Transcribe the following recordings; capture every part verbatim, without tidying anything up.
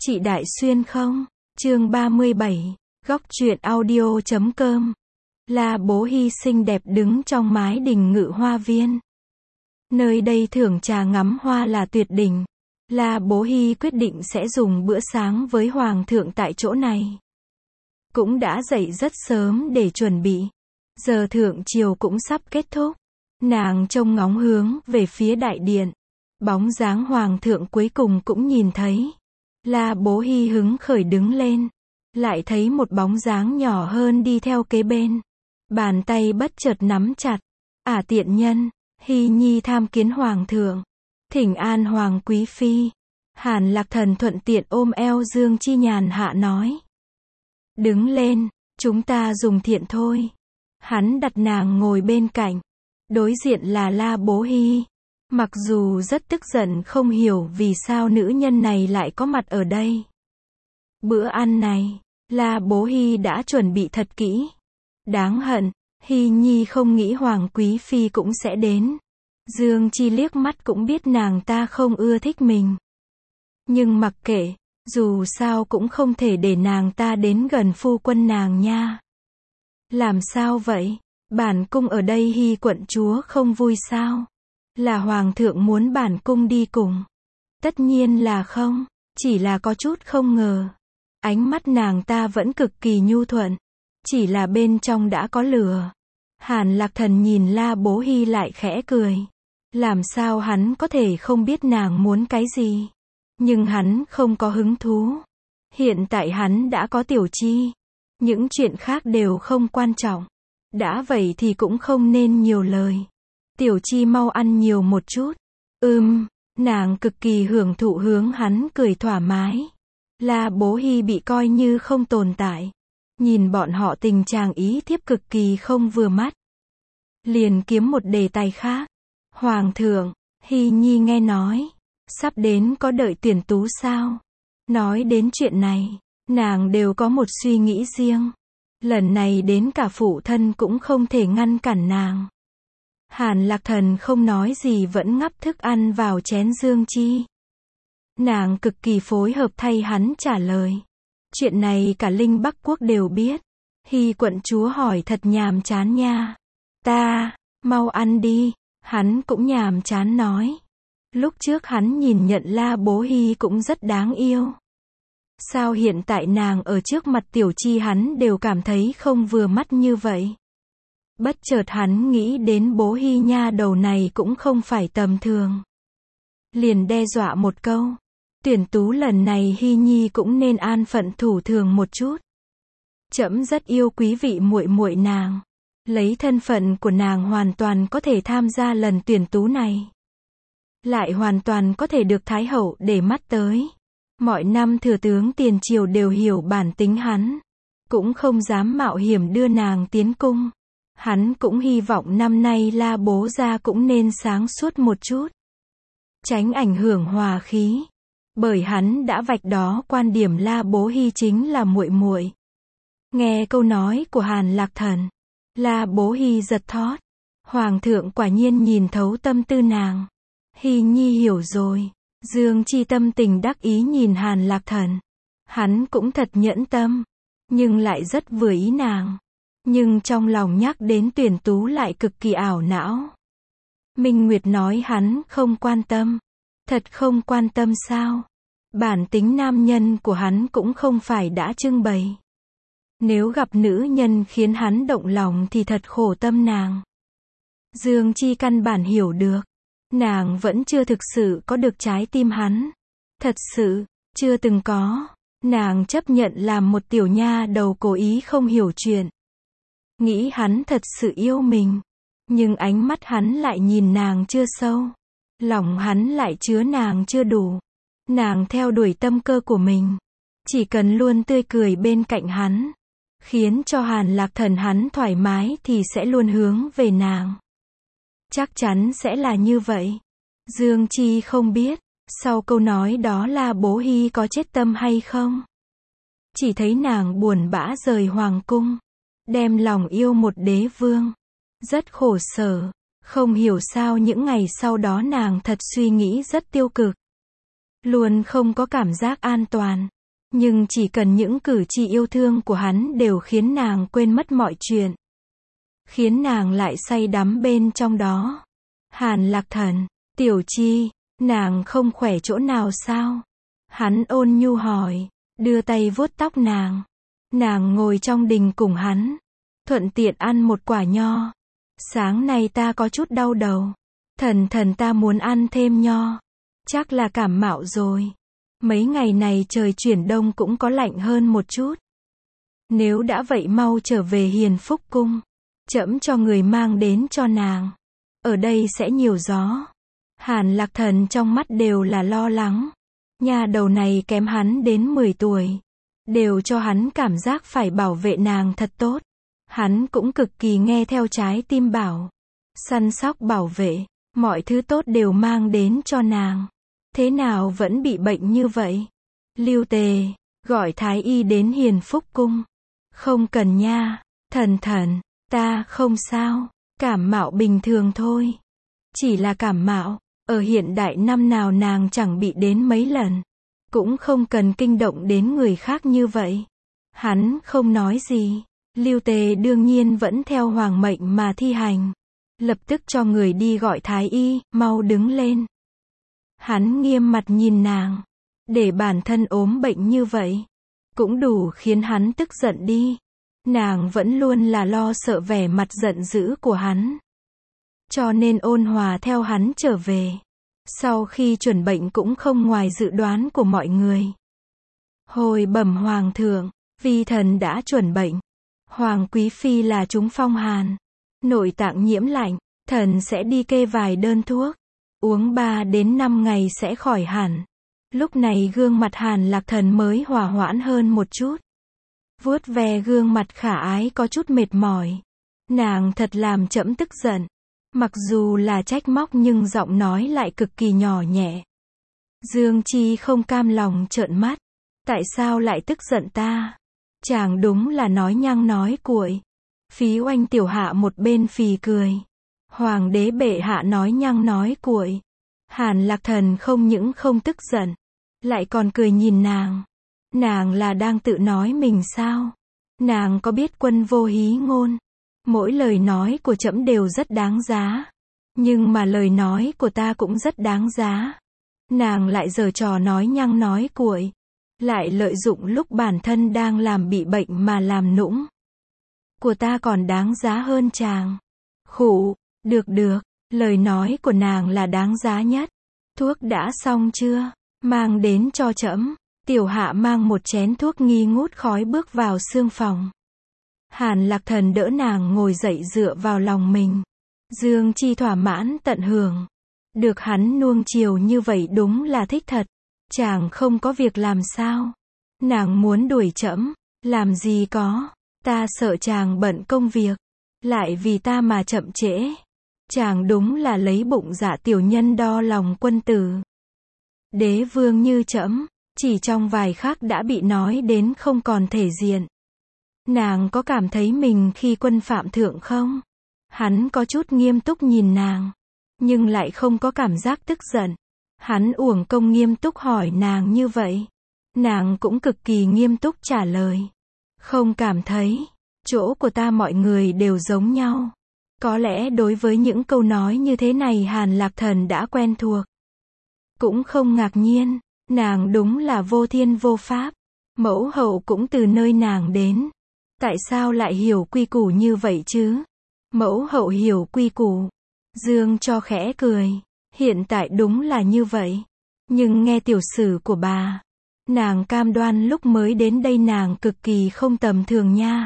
Chị Đại Xuyên không? Chương ba mươi bảy, góc truyện audio chấm com. La Bố Hy xinh đẹp đứng trong mái đình Ngự Hoa Viên. Nơi đây thưởng trà ngắm hoa là tuyệt đỉnh. La Bố Hy quyết định sẽ dùng bữa sáng với Hoàng thượng tại chỗ này. Cũng đã dậy rất sớm để chuẩn bị. Giờ thượng triều cũng sắp kết thúc. Nàng trông ngóng hướng về phía đại điện. Bóng dáng Hoàng thượng cuối cùng cũng nhìn thấy. La Bố Hy hứng khởi đứng lên. Lại thấy một bóng dáng nhỏ hơn đi theo kế bên. Bàn tay bất chợt nắm chặt. Ả tiện nhân, Hy nhi tham kiến Hoàng thượng. Thỉnh an Hoàng quý phi. Hàn Lạc Thần thuận tiện ôm eo Dương Chi nhàn hạ nói. Đứng lên, chúng ta dùng thiện thôi. Hắn đặt nàng ngồi bên cạnh. Đối diện là La Bố Hy. Mặc dù rất tức giận không hiểu vì sao nữ nhân này lại có mặt ở đây. Bữa ăn này, La Bố Hy đã chuẩn bị thật kỹ. Đáng hận, Hy nhi không nghĩ Hoàng quý phi cũng sẽ đến. Dương Chi liếc mắt cũng biết nàng ta không ưa thích mình. Nhưng mặc kệ, dù sao cũng không thể để nàng ta đến gần phu quân nàng nha. Làm sao vậy? Bản cung ở đây Hy quận chúa không vui sao? Là Hoàng thượng muốn bản cung đi cùng. Tất nhiên là không, chỉ là có chút không ngờ. Ánh mắt nàng ta vẫn cực kỳ nhu thuận. Chỉ là bên trong đã có lửa. Hàn Lạc Thần nhìn La Bố Hy lại khẽ cười. Làm sao hắn có thể không biết nàng muốn cái gì? Nhưng hắn không có hứng thú. Hiện tại hắn đã có Tiểu Chi. Những chuyện khác đều không quan trọng. Đã vậy thì cũng không nên nhiều lời. Tiểu Chi mau ăn nhiều một chút. Ừm, nàng cực kỳ hưởng thụ hướng hắn cười thoải mái. La Bố Hy bị coi như không tồn tại. Nhìn bọn họ tình trạng ý thiếp cực kỳ không vừa mắt. Liền kiếm một đề tài khác. Hoàng thượng, Hy nhi nghe nói. Sắp đến có đợi tuyển tú sao? Nói đến chuyện này, nàng đều có một suy nghĩ riêng. Lần này đến cả phụ thân cũng không thể ngăn cản nàng. Hàn Lạc Thần không nói gì vẫn ngắp thức ăn vào chén Dương Chi. Nàng cực kỳ phối hợp thay hắn trả lời. Chuyện này cả Linh Bắc Quốc đều biết. Hy quận chúa hỏi thật nhàm chán nha. Ta, mau ăn đi. Hắn cũng nhàm chán nói. Lúc trước hắn nhìn nhận La Bố Hy cũng rất đáng yêu. Sao hiện tại nàng ở trước mặt Tiểu Chi hắn đều cảm thấy không vừa mắt như vậy? Bất chợt hắn nghĩ đến Bố Hy nha đầu này cũng không phải tầm thường. Liền đe dọa một câu. Tuyển tú lần này Hy nhi cũng nên an phận thủ thường một chút. Trẫm rất yêu quý vị muội muội nàng. Lấy thân phận của nàng hoàn toàn có thể tham gia lần tuyển tú này. Lại hoàn toàn có thể được Thái hậu để mắt tới. Mọi năm thừa tướng tiền triều đều hiểu bản tính hắn. Cũng không dám mạo hiểm đưa nàng tiến cung. Hắn cũng hy vọng năm nay La Bố gia cũng nên sáng suốt một chút. Tránh ảnh hưởng hòa khí. Bởi hắn đã vạch đó quan điểm La Bố Hy chính là muội muội. Nghe câu nói của Hàn Lạc Thần, La Bố Hy giật thót. Hoàng thượng quả nhiên nhìn thấu tâm tư nàng. Hy nhi hiểu rồi. Dương Chi tâm tình đắc ý nhìn Hàn Lạc Thần. Hắn cũng thật nhẫn tâm. Nhưng lại rất vừa ý nàng. Nhưng trong lòng nhắc đến tuyển tú lại cực kỳ ảo não. Minh Nguyệt nói hắn không quan tâm. Thật không quan tâm sao? Bản tính nam nhân của hắn cũng không phải đã trưng bày. Nếu gặp nữ nhân khiến hắn động lòng thì thật khổ tâm nàng. Dương Chi căn bản hiểu được. Nàng vẫn chưa thực sự có được trái tim hắn. Thật sự, chưa từng có. Nàng chấp nhận làm một tiểu nha đầu cố ý không hiểu chuyện. Nghĩ hắn thật sự yêu mình. Nhưng ánh mắt hắn lại nhìn nàng chưa sâu. Lòng hắn lại chứa nàng chưa đủ. Nàng theo đuổi tâm cơ của mình. Chỉ cần luôn tươi cười bên cạnh hắn. Khiến cho Hàn Lạc Thần hắn thoải mái thì sẽ luôn hướng về nàng. Chắc chắn sẽ là như vậy. Dương Chi không biết, sau câu nói đó La Bố Hy có chết tâm hay không. Chỉ thấy nàng buồn bã rời hoàng cung. Đem lòng yêu một đế vương. Rất khổ sở. Không hiểu sao những ngày sau đó nàng thật suy nghĩ rất tiêu cực. luôn không có cảm giác an toàn. Nhưng chỉ cần những cử chỉ yêu thương của hắn đều khiến nàng quên mất mọi chuyện. Khiến nàng lại say đắm bên trong đó. Hàn Lạc Thần, Tiểu Chi, nàng không khỏe chỗ nào sao? Hắn ôn nhu hỏi, đưa tay vuốt tóc nàng. Nàng ngồi trong đình cùng hắn, thuận tiện ăn một quả nho. Sáng nay ta có chút đau đầu. Thần thần ta muốn ăn thêm nho. Chắc là cảm mạo rồi. Mấy ngày này trời chuyển đông cũng có lạnh hơn một chút. Nếu đã vậy mau trở về Hiền Phúc Cung. Trẫm cho người mang đến cho nàng. Ở đây sẽ nhiều gió. Hàn Lạc Thần trong mắt đều là lo lắng. Nha đầu này kém hắn đến mười tuổi. Đều cho hắn cảm giác phải bảo vệ nàng thật tốt. Hắn cũng cực kỳ nghe theo trái tim bảo. Săn sóc bảo vệ. Mọi thứ tốt đều mang đến cho nàng. Thế nào vẫn bị bệnh như vậy? Lưu Tề, gọi Thái Y đến Hiền Phúc Cung. Không cần nha, thần thần, ta không sao, cảm mạo bình thường thôi. Chỉ là cảm mạo, ở hiện đại năm nào nàng chẳng bị đến mấy lần. Cũng không cần kinh động đến người khác như vậy. Hắn không nói gì. Lưu Tề đương nhiên vẫn theo hoàng mệnh mà thi hành. Lập tức cho người đi gọi Thái Y, mau đứng lên. Hắn nghiêm mặt nhìn nàng. Để bản thân ốm bệnh như vậy. Cũng đủ khiến hắn tức giận đi. Nàng vẫn luôn là lo sợ vẻ mặt giận dữ của hắn. Cho nên ôn hòa theo hắn trở về. Sau khi chuẩn bệnh cũng không ngoài dự đoán của mọi người. Hồi bẩm hoàng thượng, vi thần đã chuẩn bệnh. Hoàng quý phi là trúng phong hàn. Nội tạng nhiễm lạnh, thần sẽ đi kê vài đơn thuốc. Uống ba đến năm ngày sẽ khỏi hẳn. Lúc này gương mặt Hàn Lạc Thần mới hòa hoãn hơn một chút. Vuốt ve gương mặt khả ái có chút mệt mỏi. Nàng thật làm trẫm tức giận. Mặc dù là trách móc nhưng giọng nói lại cực kỳ nhỏ nhẹ. Dương Chi không cam lòng trợn mắt. Tại sao lại tức giận ta? Chàng đúng là nói nhăng nói cuội. Phí Oanh tiểu hạ một bên phì cười. Hoàng đế bệ hạ nói nhăng nói cuội. Hàn Lạc Thần không những không tức giận, lại còn cười nhìn nàng. Nàng là đang tự nói mình sao? Nàng có biết quân vô hí ngôn? Mỗi lời nói của trẫm đều rất đáng giá. Nhưng mà lời nói của ta cũng rất đáng giá. Nàng lại giở trò nói nhăng nói cuội. Lại lợi dụng lúc bản thân đang làm bị bệnh mà làm nũng. Của ta còn đáng giá hơn chàng. Khụ, được được, lời nói của nàng là đáng giá nhất. Thuốc đã xong chưa? Mang đến cho trẫm. Tiểu hạ mang một chén thuốc nghi ngút khói bước vào sương phòng. Hàn Lạc Thần đỡ nàng ngồi dậy dựa vào lòng mình. Dương Chi thỏa mãn tận hưởng. Được hắn nuông chiều như vậy đúng là thích thật. Chàng không có việc làm sao? Nàng muốn đuổi trẫm. Làm gì có. Ta sợ chàng bận công việc. Lại vì ta mà chậm trễ. Chàng đúng là lấy bụng dạ tiểu nhân đo lòng quân tử. Đế vương như trẫm, chỉ trong vài khắc đã bị nói đến không còn thể diện. Nàng có cảm thấy mình khi quân phạm thượng không? Hắn có chút nghiêm túc nhìn nàng, nhưng lại không có cảm giác tức giận. Hắn uổng công nghiêm túc hỏi nàng như vậy. Nàng cũng cực kỳ nghiêm túc trả lời. Không cảm thấy, chỗ của ta mọi người đều giống nhau. Có lẽ đối với những câu nói như thế này Hàn Lạc Thần đã quen thuộc. Cũng không ngạc nhiên, nàng đúng là vô thiên vô pháp. Mẫu hậu cũng từ nơi nàng đến. Tại sao lại hiểu quy củ như vậy chứ? Mẫu hậu hiểu quy củ. Dương cho khẽ cười. Hiện tại đúng là như vậy. Nhưng nghe tiểu sử của bà, nàng cam đoan lúc mới đến đây nàng cực kỳ không tầm thường nha.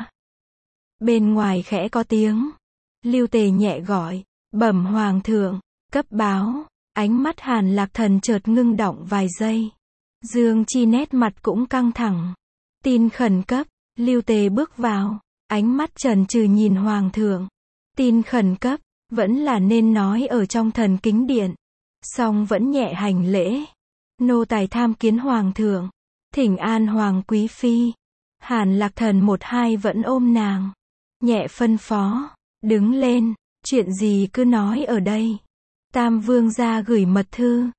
Bên ngoài khẽ có tiếng. Lưu Tề nhẹ gọi. Bẩm hoàng thượng. Cấp báo. Ánh mắt Hàn Lạc Thần chợt ngưng đọng vài giây. Dương Chi nét mặt cũng căng thẳng. Tin khẩn cấp. Lưu Tề bước vào. Ánh mắt trần trừ nhìn hoàng thượng. Tin khẩn cấp. Vẫn là nên nói ở trong thần kính điện. Song vẫn nhẹ hành lễ. Nô tài tham kiến hoàng thượng. Thỉnh an hoàng quý phi. Hàn Lạc Thần một hai vẫn ôm nàng. Nhẹ phân phó. Đứng lên. Chuyện gì cứ nói ở đây. Tam vương gia gửi mật thư.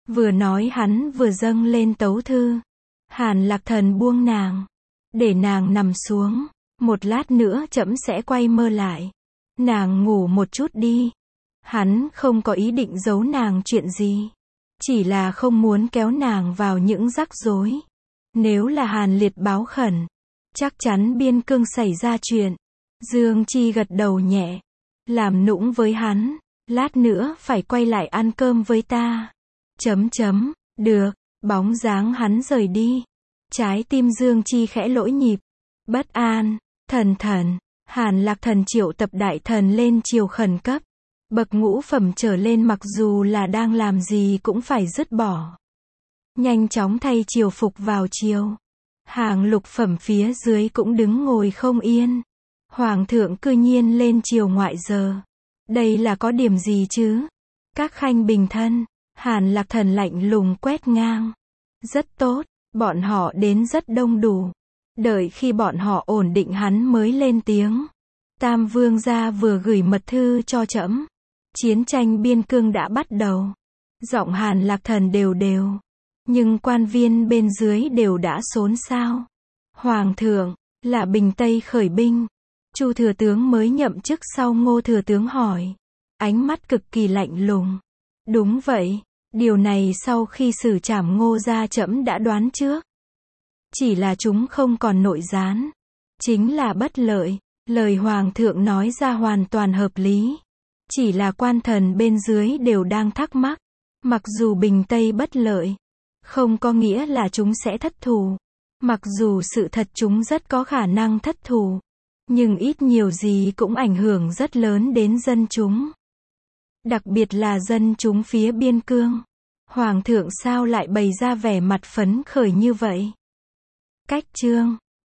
Vừa nói hắn vừa dâng lên tấu thư. Hàn Lạc Thần buông nàng. Để nàng nằm xuống. Một lát nữa trẫm sẽ quay mơ lại. Nàng ngủ một chút đi. Hắn không có ý định giấu nàng chuyện gì. Chỉ là không muốn kéo nàng vào những rắc rối. Nếu là Hàn Liệt báo khẩn, chắc chắn biên cương xảy ra chuyện. Dương Chi gật đầu nhẹ. Làm nũng với hắn. Lát nữa phải quay lại ăn cơm với ta. Chấm chấm. Được. Bóng dáng hắn rời đi. Trái tim Dương Chi khẽ lỗi nhịp. Bất an. Thần thần. Hàn Lạc Thần triệu tập đại thần lên triều khẩn cấp. Bậc ngũ phẩm trở lên mặc dù là đang làm gì cũng phải dứt bỏ. Nhanh chóng thay triều phục vào triều. Hàng lục phẩm phía dưới cũng đứng ngồi không yên. Hoàng thượng cư nhiên lên triều ngoại giờ. Đây là có điểm gì chứ? Các khanh bình thân. Hàn Lạc Thần lạnh lùng quét ngang. Rất tốt, bọn họ đến rất đông đủ. Đợi khi bọn họ ổn định hắn mới lên tiếng. Tam vương gia vừa gửi mật thư cho trẫm. Chiến tranh biên cương đã bắt đầu. Giọng Hàn Lạc Thần đều đều. Nhưng quan viên bên dưới đều đã xốn xao. Hoàng thượng, là Bình Tây khởi binh. Chu thừa tướng mới nhậm chức sau Ngô thừa tướng hỏi. Ánh mắt cực kỳ lạnh lùng. Đúng vậy, điều này sau khi xử trảm Ngô gia trẫm đã đoán trước. Chỉ là chúng không còn nội gián. Chính là bất lợi. Lời Hoàng thượng nói ra hoàn toàn hợp lý. Chỉ là quan thần bên dưới đều đang thắc mắc. Mặc dù Bình Tây bất lợi, không có nghĩa là chúng sẽ thất thủ. Mặc dù sự thật chúng rất có khả năng thất thủ. Nhưng ít nhiều gì cũng ảnh hưởng rất lớn đến dân chúng. Đặc biệt là dân chúng phía biên cương. Hoàng thượng sao lại bày ra vẻ mặt phấn khởi như vậy? Cách chương